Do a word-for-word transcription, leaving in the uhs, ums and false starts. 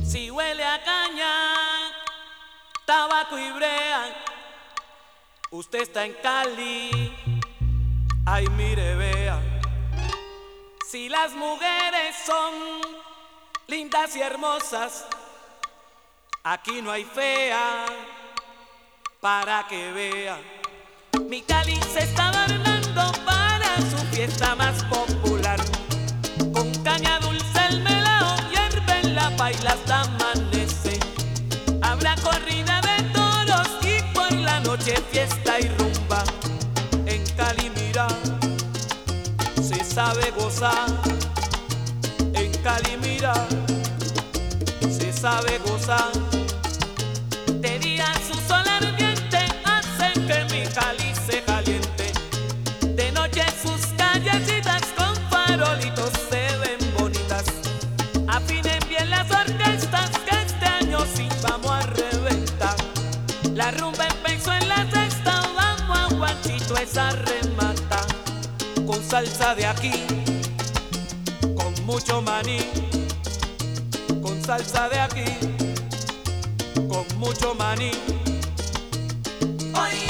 Si huele a caña, tabaco y brea, usted está en Cali, ay mire vea. Si las mujeres son lindas y hermosas, aquí no hay fea, para que vea. Mi Cali se está adornando para su fiesta más popular. Con caña dulce el melao hierve en la paila hasta amanece. Habrá corrida de toros y por la noche fiesta y rumba. En Cali mira, se sabe gozar. En Cali mira, se sabe gozar. De día su sol ardiente hace que mi Cali se caliente. De noche sus callecitas con farolitos se ven bonitas. Afinen bien las orquestas que este año sí vamos a reventar. La rumba empezó en la sexta, vamos a guachito esa remata. Con salsa de aquí, con mucho maní. Con salsa de aquí, con mucho maní. Oye.